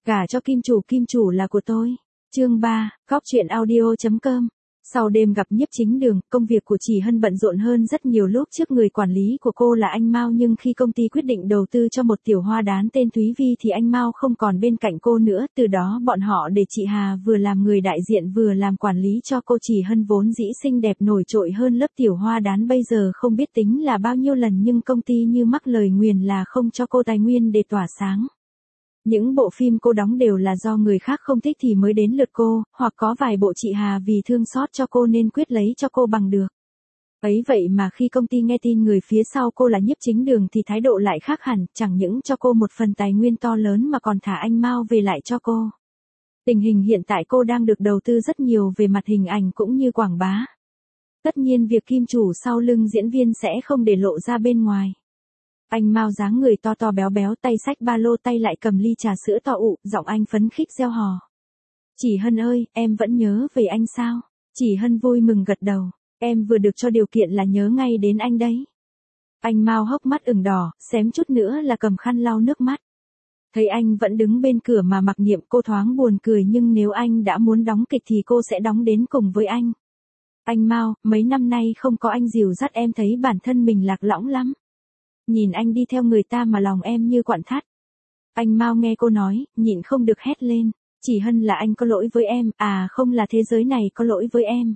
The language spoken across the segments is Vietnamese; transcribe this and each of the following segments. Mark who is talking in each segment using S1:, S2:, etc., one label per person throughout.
S1: Gả cho kim chủ là của tôi. Chương 3, Góc truyện audio.com. Sau đêm gặp Nhiếp Chính Đường, công việc của Chỉ Hân bận rộn hơn rất nhiều. Lúc trước người quản lý của cô là anh Mao, nhưng khi công ty quyết định đầu tư cho một tiểu hoa đán tên Thúy Vi thì anh Mao không còn bên cạnh cô nữa. Từ đó bọn họ để chị Hà vừa làm người đại diện vừa làm quản lý cho cô. Chỉ Hân vốn dĩ xinh đẹp nổi trội hơn lớp tiểu hoa đán bây giờ không biết tính là bao nhiêu lần, nhưng công ty như mắc lời nguyền là không cho cô tài nguyên để tỏa sáng. Những bộ phim cô đóng đều là do người khác không thích thì mới đến lượt cô, hoặc có vài bộ chị Hà vì thương xót cho cô nên quyết lấy cho cô bằng được. Ấy vậy mà khi công ty nghe tin người phía sau cô là Nhiếp Chính Đường thì thái độ lại khác hẳn, chẳng những cho cô một phần tài nguyên to lớn mà còn thả anh Mao về lại cho cô. Tình hình hiện tại cô đang được đầu tư rất nhiều về mặt hình ảnh cũng như quảng bá. Tất nhiên việc kim chủ sau lưng diễn viên sẽ không để lộ ra bên ngoài. Anh Mao dáng người to to béo béo, tay xách ba lô, tay lại cầm ly trà sữa to ụ, giọng anh phấn khích reo hò. Chỉ Hân ơi, em vẫn nhớ về anh sao? Chỉ Hân vui mừng gật đầu, em vừa được cho điều kiện là nhớ ngay đến anh đấy. Anh Mao hốc mắt ửng đỏ, xém chút nữa là cầm khăn lau nước mắt. Thấy anh vẫn đứng bên cửa mà mặc niệm, cô thoáng buồn cười, nhưng nếu anh đã muốn đóng kịch thì cô sẽ đóng đến cùng với anh. Anh Mao, mấy năm nay không có anh dìu dắt em thấy bản thân mình lạc lõng lắm. Nhìn anh đi theo người ta mà lòng em như quặn thắt. Anh Mao nghe cô nói, nhịn không được hét lên. Chỉ Hân, là anh có lỗi với em, à không, là thế giới này có lỗi với em.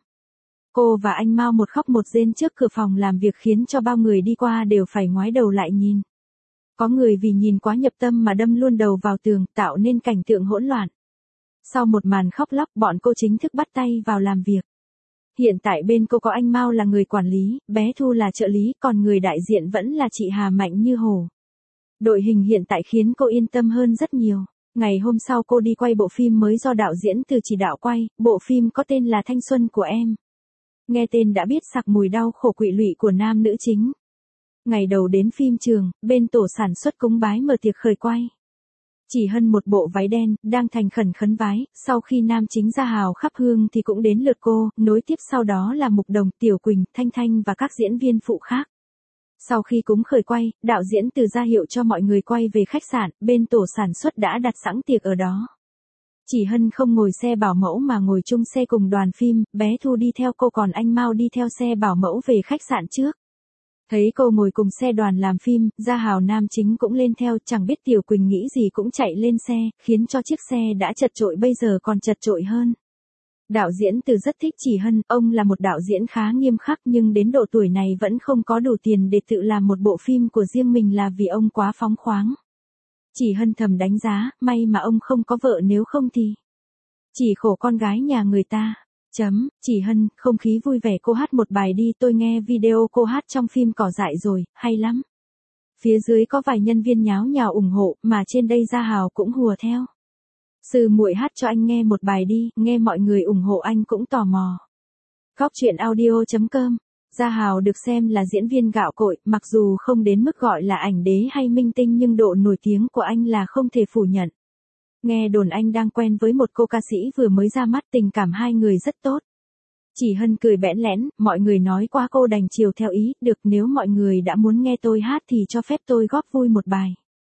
S1: Cô và anh Mao một khóc một rên trước cửa phòng làm việc khiến cho bao người đi qua đều phải ngoái đầu lại nhìn. Có người vì nhìn quá nhập tâm mà đâm luôn đầu vào tường, tạo nên cảnh tượng hỗn loạn. Sau một màn khóc lóc, bọn cô chính thức bắt tay vào làm việc. Hiện tại bên cô có anh Mao là người quản lý, bé Thu là trợ lý, còn người đại diện vẫn là chị Hà mạnh như hổ. Đội hình hiện tại khiến cô yên tâm hơn rất nhiều. Ngày hôm sau cô đi quay bộ phim mới do đạo diễn Từ chỉ đạo quay, bộ phim có tên là Thanh Xuân của Em. Nghe tên đã biết sặc mùi đau khổ quỵ lụy của nam nữ chính. Ngày đầu đến phim trường, bên tổ sản xuất cúng bái mở tiệc khởi quay. Chỉ Hân một bộ váy đen, đang thành khẩn khấn vái, sau khi nam chính Gia Hào khắp hương thì cũng đến lượt cô, nối tiếp sau đó là Mục Đồng, Tiểu Quỳnh, Thanh Thanh và các diễn viên phụ khác. Sau khi cúng khởi quay, đạo diễn Từ ra hiệu cho mọi người quay về khách sạn, bên tổ sản xuất đã đặt sẵn tiệc ở đó. Chỉ Hân không ngồi xe bảo mẫu mà ngồi chung xe cùng đoàn phim, bé Thu đi theo cô còn anh Mao đi theo xe bảo mẫu về khách sạn trước. Thấy cô ngồi cùng xe đoàn làm phim, Gia Hào nam chính cũng lên theo, chẳng biết Tiểu Quỳnh nghĩ gì cũng chạy lên xe, khiến cho chiếc xe đã chật chội bây giờ còn chật chội hơn. Đạo diễn Từ rất thích Chỉ Hân, ông là một đạo diễn khá nghiêm khắc nhưng đến độ tuổi này vẫn không có đủ tiền để tự làm một bộ phim của riêng mình là vì ông quá phóng khoáng. Chỉ Hân thầm đánh giá, may mà ông không có vợ, nếu không thì chỉ khổ con gái nhà người ta. Chỉ Hân, không khí vui vẻ, cô hát một bài đi, tôi nghe video cô hát trong phim Cỏ Dại rồi, hay lắm. Phía dưới có vài nhân viên nháo nhào ủng hộ, mà trên đây Gia Hào cũng hùa theo. Sư muội hát cho anh nghe một bài đi, nghe mọi người ủng hộ anh cũng tò mò. Góc truyện audio.com. Gia Hào được xem là diễn viên gạo cội, mặc dù không đến mức gọi là ảnh đế hay minh tinh nhưng độ nổi tiếng của anh là không thể phủ nhận. Nghe đồn anh đang quen với một cô ca sĩ vừa mới ra mắt, tình cảm hai người rất tốt. Chỉ Hân cười bẽn lẽn, mọi người nói quá cô đành chiều theo ý, được, nếu mọi người đã muốn nghe tôi hát thì cho phép tôi góp vui một bài.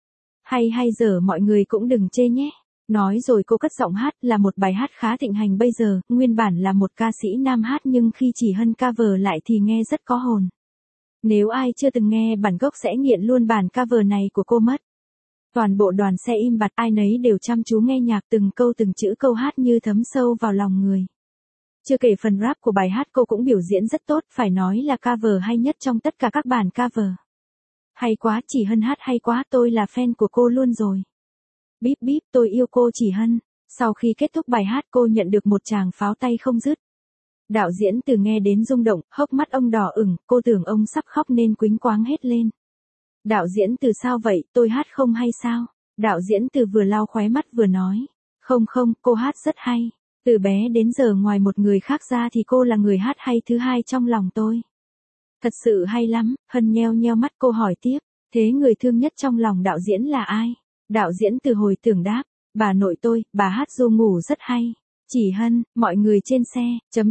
S1: Hay giờ mọi người cũng đừng chê nhé. Nói rồi cô cất giọng hát, là một bài hát khá thịnh hành bây giờ, nguyên bản là một ca sĩ nam hát nhưng khi Chỉ Hân cover lại thì nghe rất có hồn. Nếu ai chưa từng nghe bản gốc sẽ nghiện luôn bản cover này của cô mất. Toàn bộ đoàn xe im bặt, ai nấy đều chăm chú nghe nhạc, từng câu từng chữ câu hát như thấm sâu vào lòng người. Chưa kể phần rap của bài hát cô cũng biểu diễn rất tốt, phải nói là cover hay nhất trong tất cả các bản cover. Hay quá, Chỉ Hân hát hay quá, tôi là fan của cô luôn rồi. Bíp bíp, tôi yêu cô Chỉ Hân. Sau khi kết thúc bài hát cô nhận được một tràng pháo tay không dứt. Đạo diễn Từ nghe đến rung động, hốc mắt ông đỏ ửng, cô tưởng ông sắp khóc nên quýnh quáng hết lên. Đạo diễn Từ sao vậy, tôi hát không hay sao? Đạo diễn Từ vừa lau khóe mắt vừa nói. Không, cô hát rất hay. Từ bé đến giờ ngoài một người khác ra thì cô là người hát hay thứ hai trong lòng tôi. Thật sự hay lắm. Hân nheo nheo mắt, cô hỏi tiếp. Thế người thương nhất trong lòng đạo diễn là ai? Đạo diễn Từ hồi tưởng đáp. Bà nội tôi, bà hát ru ngủ rất hay. Chỉ Hân, mọi người trên xe,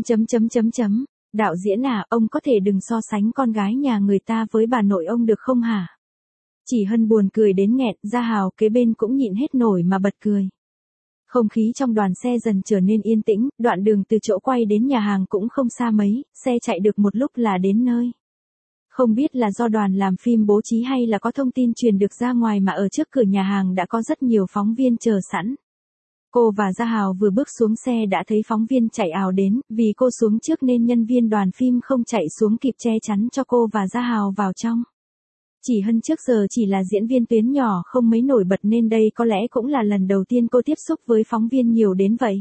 S1: Đạo diễn à, ông có thể đừng so sánh con gái nhà người ta với bà nội ông được không hả? Chỉ Hân buồn cười đến nghẹn, Gia Hào kế bên cũng nhịn hết nổi mà bật cười. Không khí trong đoàn xe dần trở nên yên tĩnh, đoạn đường từ chỗ quay đến nhà hàng cũng không xa mấy, xe chạy được một lúc là đến nơi. Không biết là do đoàn làm phim bố trí hay là có thông tin truyền được ra ngoài mà ở trước cửa nhà hàng đã có rất nhiều phóng viên chờ sẵn. Cô và Gia Hào vừa bước xuống xe đã thấy phóng viên chạy ào đến, vì cô xuống trước nên nhân viên đoàn phim không chạy xuống kịp che chắn cho cô và Gia Hào vào trong. Chỉ Hân trước giờ chỉ là diễn viên tuyến nhỏ không mấy nổi bật nên đây có lẽ cũng là lần đầu tiên cô tiếp xúc với phóng viên nhiều đến vậy.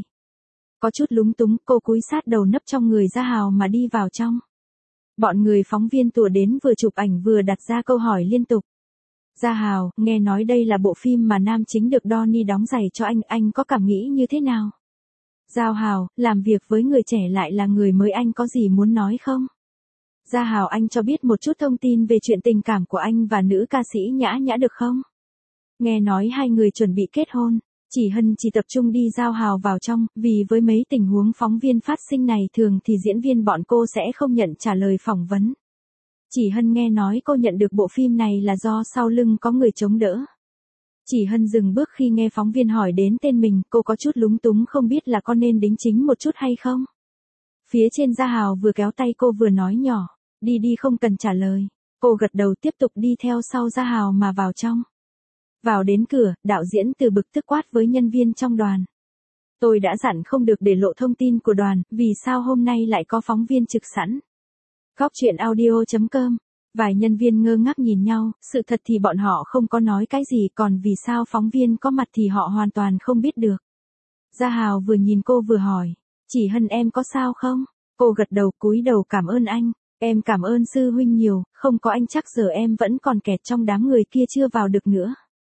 S1: Có chút lúng túng, cô cúi sát đầu nấp trong người Gia Hào mà đi vào trong. Bọn người phóng viên tùa đến vừa chụp ảnh vừa đặt ra câu hỏi liên tục. Gia Hào, nghe nói đây là bộ phim mà nam chính được Donnie đóng giày cho anh có cảm nghĩ như thế nào? Giao Hào, làm việc với người trẻ lại là người mới, anh có gì muốn nói không? Gia Hào, anh cho biết một chút thông tin về chuyện tình cảm của anh và nữ ca sĩ Nhã Nhã được không? Nghe nói hai người chuẩn bị kết hôn. Chỉ Hân chỉ tập trung đi Giao Hào vào trong, vì với mấy tình huống phóng viên phát sinh này thường thì diễn viên bọn cô sẽ không nhận trả lời phỏng vấn. Chỉ Hân nghe nói cô nhận được bộ phim này là do sau lưng có người chống đỡ. Chỉ Hân dừng bước khi nghe phóng viên hỏi đến tên mình, cô có chút lúng túng không biết là có nên đính chính một chút hay không. Phía trên Gia Hào vừa kéo tay cô vừa nói nhỏ, đi đi không cần trả lời. Cô gật đầu tiếp tục đi theo sau Gia Hào mà vào trong. Vào đến cửa, đạo diễn Từ bực tức quát với nhân viên trong đoàn. Tôi đã dặn không được để lộ thông tin của đoàn, vì sao hôm nay lại có phóng viên trực sẵn. Góc chuyện audio.com. Vài nhân viên ngơ ngác nhìn nhau, sự thật thì bọn họ không có nói cái gì, còn vì sao phóng viên có mặt thì họ hoàn toàn không biết được. Gia Hào vừa nhìn cô vừa hỏi, Chỉ Hân em có sao không? Cô gật đầu cúi đầu cảm ơn anh, em cảm ơn sư huynh nhiều, không có anh chắc giờ em vẫn còn kẹt trong đám người kia chưa vào được nữa.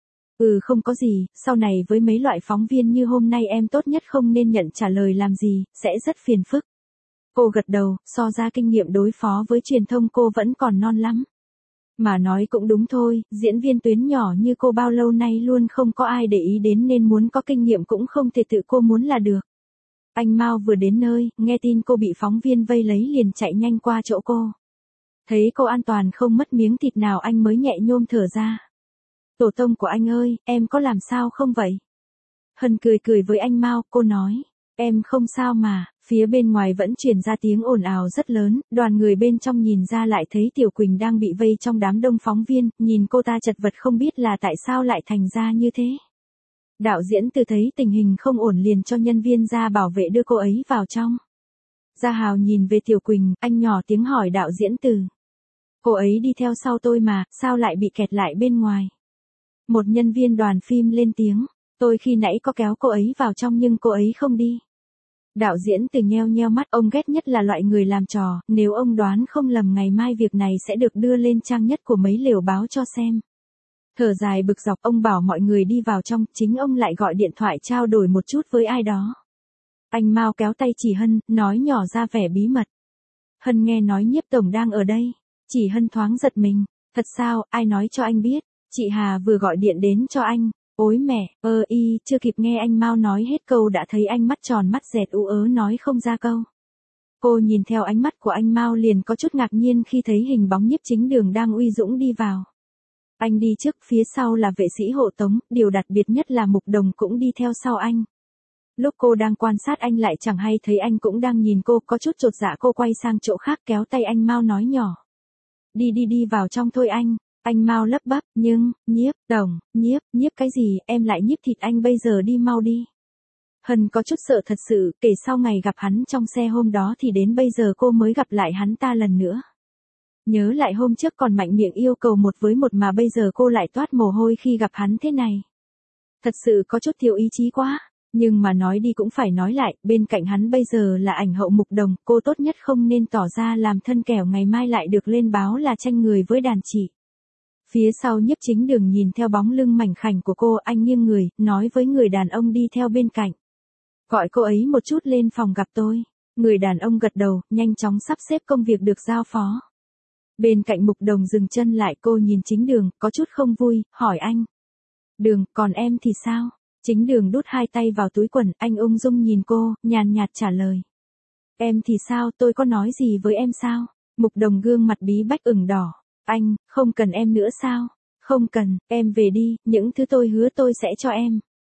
S1: Không có gì, sau này với mấy loại phóng viên như hôm nay em tốt nhất không nên nhận trả lời làm gì, sẽ rất phiền phức. Cô gật đầu, so ra kinh nghiệm đối phó với truyền thông cô vẫn còn non lắm. Mà nói cũng đúng thôi, diễn viên tuyến nhỏ như cô bao lâu nay luôn không có ai để ý đến nên muốn có kinh nghiệm cũng không thể tự cô muốn là được. Anh Mao vừa đến nơi, nghe tin cô bị phóng viên vây lấy liền chạy nhanh qua chỗ cô. Thấy cô an toàn không mất miếng thịt nào anh mới nhẹ nhôm thở ra. Tổ tông của anh ơi, em có làm sao không vậy? Hân cười cười với anh Mao, cô nói, em không sao mà. Phía bên ngoài vẫn truyền ra tiếng ồn ào rất lớn, đoàn người bên trong nhìn ra lại thấy Tiểu Quỳnh đang bị vây trong đám đông phóng viên, nhìn cô ta chật vật không biết là tại sao lại thành ra như thế. Đạo diễn Từ thấy tình hình không ổn liền cho nhân viên ra bảo vệ đưa cô ấy vào trong. Gia Hào nhìn về Tiểu Quỳnh, anh nhỏ tiếng hỏi đạo diễn Từ. Cô ấy đi theo sau tôi mà, sao lại bị kẹt lại bên ngoài? Một nhân viên đoàn phim lên tiếng, tôi khi nãy có kéo cô ấy vào trong nhưng cô ấy không đi. Đạo diễn Từ nheo nheo mắt, ông ghét nhất là loại người làm trò, nếu ông đoán không lầm ngày mai việc này sẽ được đưa lên trang nhất của mấy lều báo cho xem. Thở dài bực dọc, ông bảo mọi người đi vào trong, chính ông lại gọi điện thoại trao đổi một chút với ai đó. Anh Mao kéo tay Chỉ Hân, nói nhỏ ra vẻ bí mật. Hân nghe nói Nhiếp tổng đang ở đây. Chỉ Hân thoáng giật mình, thật sao, ai nói cho anh biết? Chị Hà vừa gọi điện đến cho anh. Ôi mẹ, chưa kịp nghe anh Mao nói hết câu đã thấy anh mắt tròn mắt dẹt ú ớ nói không ra câu. Cô nhìn theo ánh mắt của anh Mao liền có chút ngạc nhiên khi thấy hình bóng Nhiếp Chính Đường đang uy dũng đi vào. Anh đi trước, phía sau là vệ sĩ hộ tống, điều đặc biệt nhất là Mục Đồng cũng đi theo sau anh. Lúc cô đang quan sát anh lại chẳng hay thấy anh cũng đang nhìn cô, có chút chột dạ cô quay sang chỗ khác kéo tay anh Mao nói nhỏ. Đi vào trong thôi anh. Anh Mao lắp bắp, nhưng, Nhiếp tổng, nhiếp cái gì, em lại nhiếp thịt anh bây giờ đi mau đi. Hân có chút sợ thật sự, kể sau ngày gặp hắn trong xe hôm đó thì đến bây giờ cô mới gặp lại hắn ta lần nữa. Nhớ lại hôm trước còn mạnh miệng yêu cầu 1 với 1 mà bây giờ cô lại toát mồ hôi khi gặp hắn thế này. Thật sự có chút thiếu ý chí quá, nhưng mà nói đi cũng phải nói lại, bên cạnh hắn bây giờ là ảnh hậu Mục Đồng, cô tốt nhất không nên tỏ ra làm thân kẻo ngày mai lại được lên báo là tranh người với đàn chị. Phía sau Nhiếp Chính Đường nhìn theo bóng lưng mảnh khảnh của cô, anh nghiêng người, nói với người đàn ông đi theo bên cạnh. Gọi cô ấy một chút lên phòng gặp tôi. Người đàn ông gật đầu, nhanh chóng sắp xếp công việc được giao phó. Bên cạnh Mục Đồng dừng chân lại, cô nhìn Chính Đường, có chút không vui, hỏi anh. Đường, còn em thì sao? Chính Đường đút 2 tay vào túi quần, anh ung dung nhìn cô, nhàn nhạt trả lời. Em thì sao, tôi có nói gì với em sao? Mục Đồng gương mặt bí bách ửng đỏ. Anh, không cần em nữa sao? Không cần, em về đi, những thứ tôi hứa tôi sẽ cho em.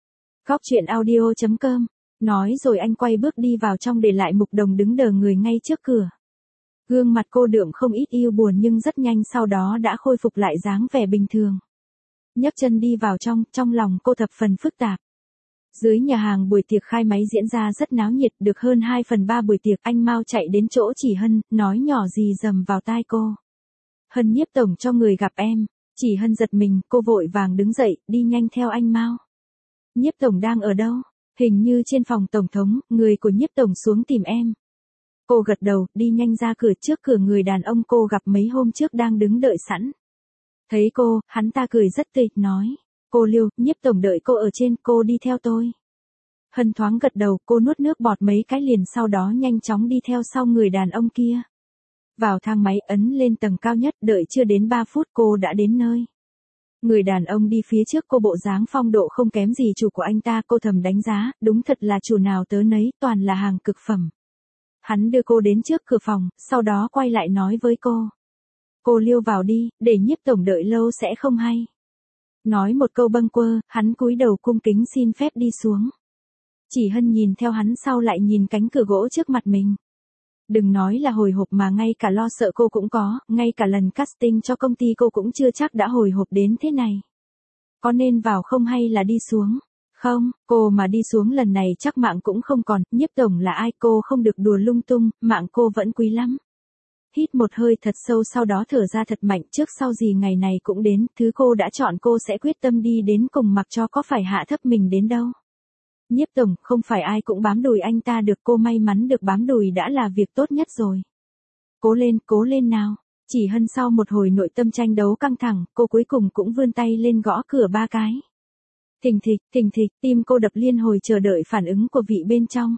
S1: Cóc truyện audio.com. Nói rồi anh quay bước đi vào trong để lại Mục Đồng đứng đờ người ngay trước cửa. Gương mặt cô đượm không ít yêu buồn nhưng rất nhanh sau đó đã khôi phục lại dáng vẻ bình thường. Nhấc chân đi vào trong lòng cô thập phần phức tạp. Dưới nhà hàng buổi tiệc khai máy diễn ra rất náo nhiệt, được hơn 2/3 buổi tiệc anh Mao chạy đến chỗ chị Hân, nói nhỏ gì rầm vào tai cô. Hân Nhiếp tổng cho người gặp em. Chị Hân giật mình, cô vội vàng đứng dậy, đi nhanh theo anh Mao. Nhiếp tổng đang ở đâu? Hình như trên phòng tổng thống, người của Nhiếp tổng xuống tìm em. Cô gật đầu, đi nhanh ra cửa, trước cửa người đàn ông cô gặp mấy hôm trước đang đứng đợi sẵn. Thấy cô, hắn ta cười rất tươi, nói. Cô Liêu, Nhiếp tổng đợi cô ở trên, cô đi theo tôi. Hân thoáng gật đầu, cô nuốt nước bọt mấy cái liền sau đó nhanh chóng đi theo sau người đàn ông kia. Vào thang máy ấn lên tầng cao nhất, đợi chưa đến 3 phút cô đã đến nơi. Người đàn ông đi phía trước cô bộ dáng phong độ không kém gì chủ của anh ta, cô thầm đánh giá, đúng thật là chủ nào tớ nấy, toàn là hàng cực phẩm. Hắn đưa cô đến trước cửa phòng, sau đó quay lại nói với cô. Cô Liêu vào đi, để Nhiếp tổng đợi lâu sẽ không hay. Nói một câu bâng quơ, hắn cúi đầu cung kính xin phép đi xuống. Chỉ Hân nhìn theo hắn sau lại nhìn cánh cửa gỗ trước mặt mình. Đừng nói là hồi hộp mà ngay cả lo sợ cô cũng có, ngay cả lần casting cho công ty cô cũng chưa chắc đã hồi hộp đến thế này. Có nên vào không hay là đi xuống? Không, cô mà đi xuống lần này chắc mạng cũng không còn, Nhiếp tổng là ai cô không được đùa lung tung, mạng cô vẫn quý lắm. Hít một hơi thật sâu sau đó thở ra thật mạnh, trước sau gì ngày này cũng đến, thứ cô đã chọn cô sẽ quyết tâm đi đến cùng mặc cho có phải hạ thấp mình đến đâu. Nhiếp tổng, không phải ai cũng bám đùi anh ta được, cô may mắn được bám đùi đã là việc tốt nhất rồi. Cố lên nào. Chỉ Hân sau một hồi nội tâm tranh đấu căng thẳng, cô cuối cùng cũng vươn tay lên gõ cửa 3 cái. Thình thịch, tim cô đập liên hồi chờ đợi phản ứng của vị bên trong.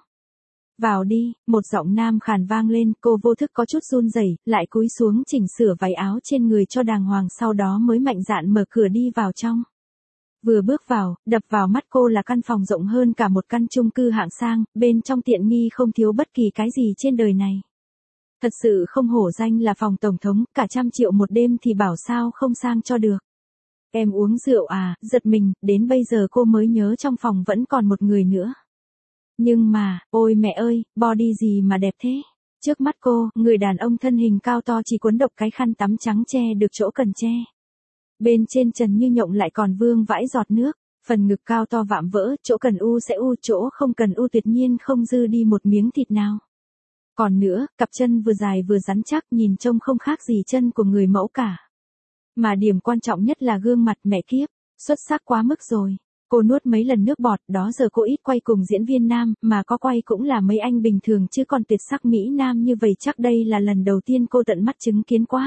S1: Vào đi, một giọng nam khàn vang lên, cô vô thức có chút run rẩy, lại cúi xuống chỉnh sửa váy áo trên người cho đàng hoàng sau đó mới mạnh dạn mở cửa đi vào trong. Vừa bước vào, đập vào mắt cô là căn phòng rộng hơn cả một căn chung cư hạng sang, bên trong tiện nghi không thiếu bất kỳ cái gì trên đời này. Thật sự không hổ danh là phòng tổng thống, cả 100 triệu một đêm thì bảo sao không sang cho được. Em uống rượu à, giật mình, đến bây giờ cô mới nhớ trong phòng vẫn còn một người nữa. Nhưng mà, ôi mẹ ơi, body gì mà đẹp thế. Trước mắt cô, người đàn ông thân hình cao to chỉ cuốn độc cái khăn tắm trắng che được chỗ cần che. Bên trên trần như nhộng lại còn vương vãi giọt nước, phần ngực cao to vạm vỡ, chỗ cần u sẽ u, chỗ không cần u tuyệt nhiên không dư đi một miếng thịt nào. Còn nữa, cặp chân vừa dài vừa rắn chắc nhìn trông không khác gì chân của người mẫu cả. Mà điểm quan trọng nhất là gương mặt mẹ kiếp, xuất sắc quá mức rồi. Cô nuốt mấy lần nước bọt, đó giờ cô ít quay cùng diễn viên nam, mà có quay cũng là mấy anh bình thường chứ còn tuyệt sắc Mỹ Nam như vậy chắc đây là lần đầu tiên cô tận mắt chứng kiến quá.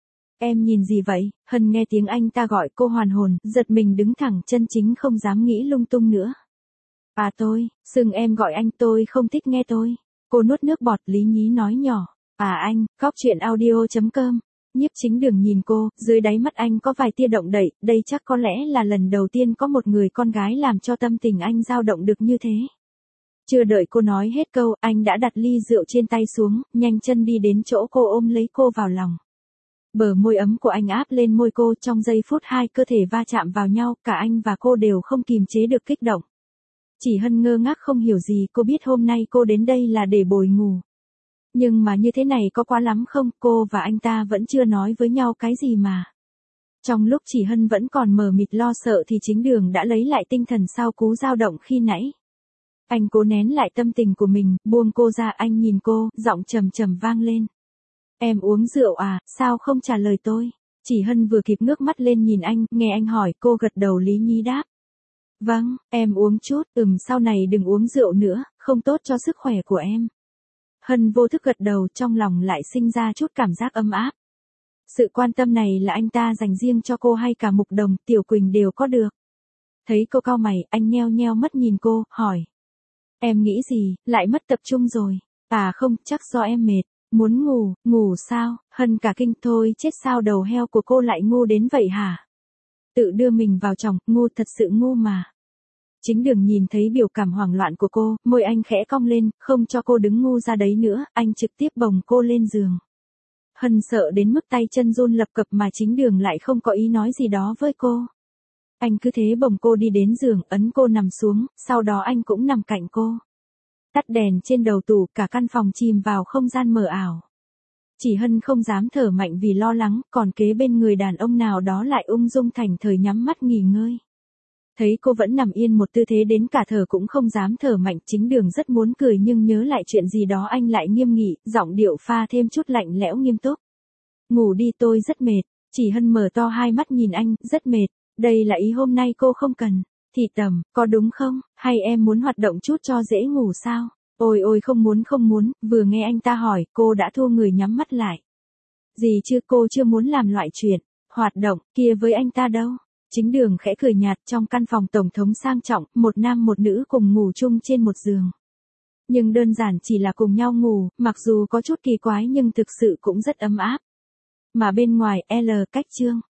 S1: Em nhìn gì vậy? Hân nghe tiếng anh ta gọi cô hoàn hồn, giật mình đứng thẳng chân chính không dám nghĩ lung tung nữa. À tôi, xưng em gọi anh tôi không thích nghe tôi. Cô nuốt nước bọt lý nhí nói nhỏ. À anh, Cóc truyện audio.com. Nhiếp Chính Đường nhìn cô, dưới đáy mắt anh có vài tia động đậy, đây chắc có lẽ là lần đầu tiên có một người con gái làm cho tâm tình anh dao động được như thế. Chưa đợi cô nói hết câu, anh đã đặt ly rượu trên tay xuống, nhanh chân đi đến chỗ cô ôm lấy cô vào lòng. Bờ môi ấm của anh áp lên môi cô, trong giây phút hai cơ thể va chạm vào nhau, cả anh và cô đều không kìm chế được kích động. Chỉ Hân ngơ ngác không hiểu gì, cô biết hôm nay cô đến đây là để bồi ngủ. Nhưng mà như thế này có quá lắm không, cô và anh ta vẫn chưa nói với nhau cái gì mà. Trong lúc Chỉ Hân vẫn còn mờ mịt lo sợ thì Chính Đường đã lấy lại tinh thần sau cú dao động khi nãy. Anh cố nén lại tâm tình của mình, buông cô ra, anh nhìn cô, giọng trầm trầm vang lên. Em uống rượu à, sao không trả lời tôi? Chỉ Hân vừa kịp ngước mắt lên nhìn anh, nghe anh hỏi, cô gật đầu lý nhí đáp. Vâng, em uống chút, sau này đừng uống rượu nữa, không tốt cho sức khỏe của em. Hân vô thức gật đầu, trong lòng lại sinh ra chút cảm giác ấm áp. Sự quan tâm này là anh ta dành riêng cho cô hay cả Mục Đồng, Tiểu Quỳnh đều có được. Thấy cô cau mày, anh nheo nheo mắt nhìn cô, hỏi. Em nghĩ gì, lại mất tập trung rồi? À không, chắc do em mệt. Muốn ngủ sao? Hân cả kinh, thôi chết sao đầu heo của cô lại ngu đến vậy hả? Tự đưa mình vào chồng, ngu thật sự ngu mà. Chính Đường nhìn thấy biểu cảm hoảng loạn của cô, môi anh khẽ cong lên, không cho cô đứng ngu ra đấy nữa, anh trực tiếp bồng cô lên giường. Hân sợ đến mức tay chân run lập cập mà Chính Đường lại không có ý nói gì đó với cô. Anh cứ thế bồng cô đi đến giường, ấn cô nằm xuống, sau đó anh cũng nằm cạnh cô. Tắt đèn trên đầu tủ, cả căn phòng chìm vào không gian mờ ảo. Chỉ Hân không dám thở mạnh vì lo lắng, còn kế bên người đàn ông nào đó lại ung dung thảnh thơi nhắm mắt nghỉ ngơi. Thấy cô vẫn nằm yên một tư thế đến cả thở cũng không dám thở mạnh, Chính Đường rất muốn cười nhưng nhớ lại chuyện gì đó anh lại nghiêm nghị, giọng điệu pha thêm chút lạnh lẽo nghiêm túc. Ngủ đi, tôi rất mệt. Chỉ Hân mở to hai mắt nhìn anh, rất mệt. Đây là ý hôm nay cô không cần. Thì tầm, có đúng không? Hay em muốn hoạt động chút cho dễ ngủ sao? Ôi ôi không muốn, vừa nghe anh ta hỏi, cô đã thua người nhắm mắt lại. Gì chứ, cô chưa muốn làm loại chuyện hoạt động kia với anh ta đâu. Chính Đường khẽ cười nhạt, trong căn phòng tổng thống sang trọng, một nam một nữ cùng ngủ chung trên một giường. Nhưng đơn giản chỉ là cùng nhau ngủ, mặc dù có chút kỳ quái nhưng thực sự cũng rất ấm áp. Mà bên ngoài, cách Trương